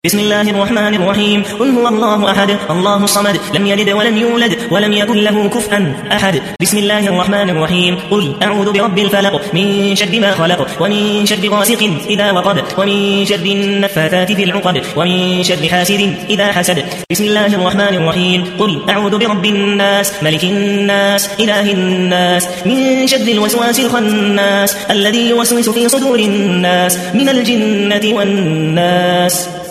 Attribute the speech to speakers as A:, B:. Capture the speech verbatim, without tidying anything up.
A: بسم الله الرحمن الرحيم. قل هو الله أحد الله الصمد لم يلد ولم يولد ولم يكن له كفوا أحد. بسم الله الرحمن الرحيم. قل أعوذ برب الفلق من شر ما خلق ومن شر غاسق إذا وقب ومن شر النفاثات في العقد ومن شر حاسد إذا حسد. بسم الله الرحمن الرحيم. قل أعوذ برب الناس ملك الناس إله الناس من شر الوسواس الخناس الذي يوسوس في صدور الناس من الجنة والناس.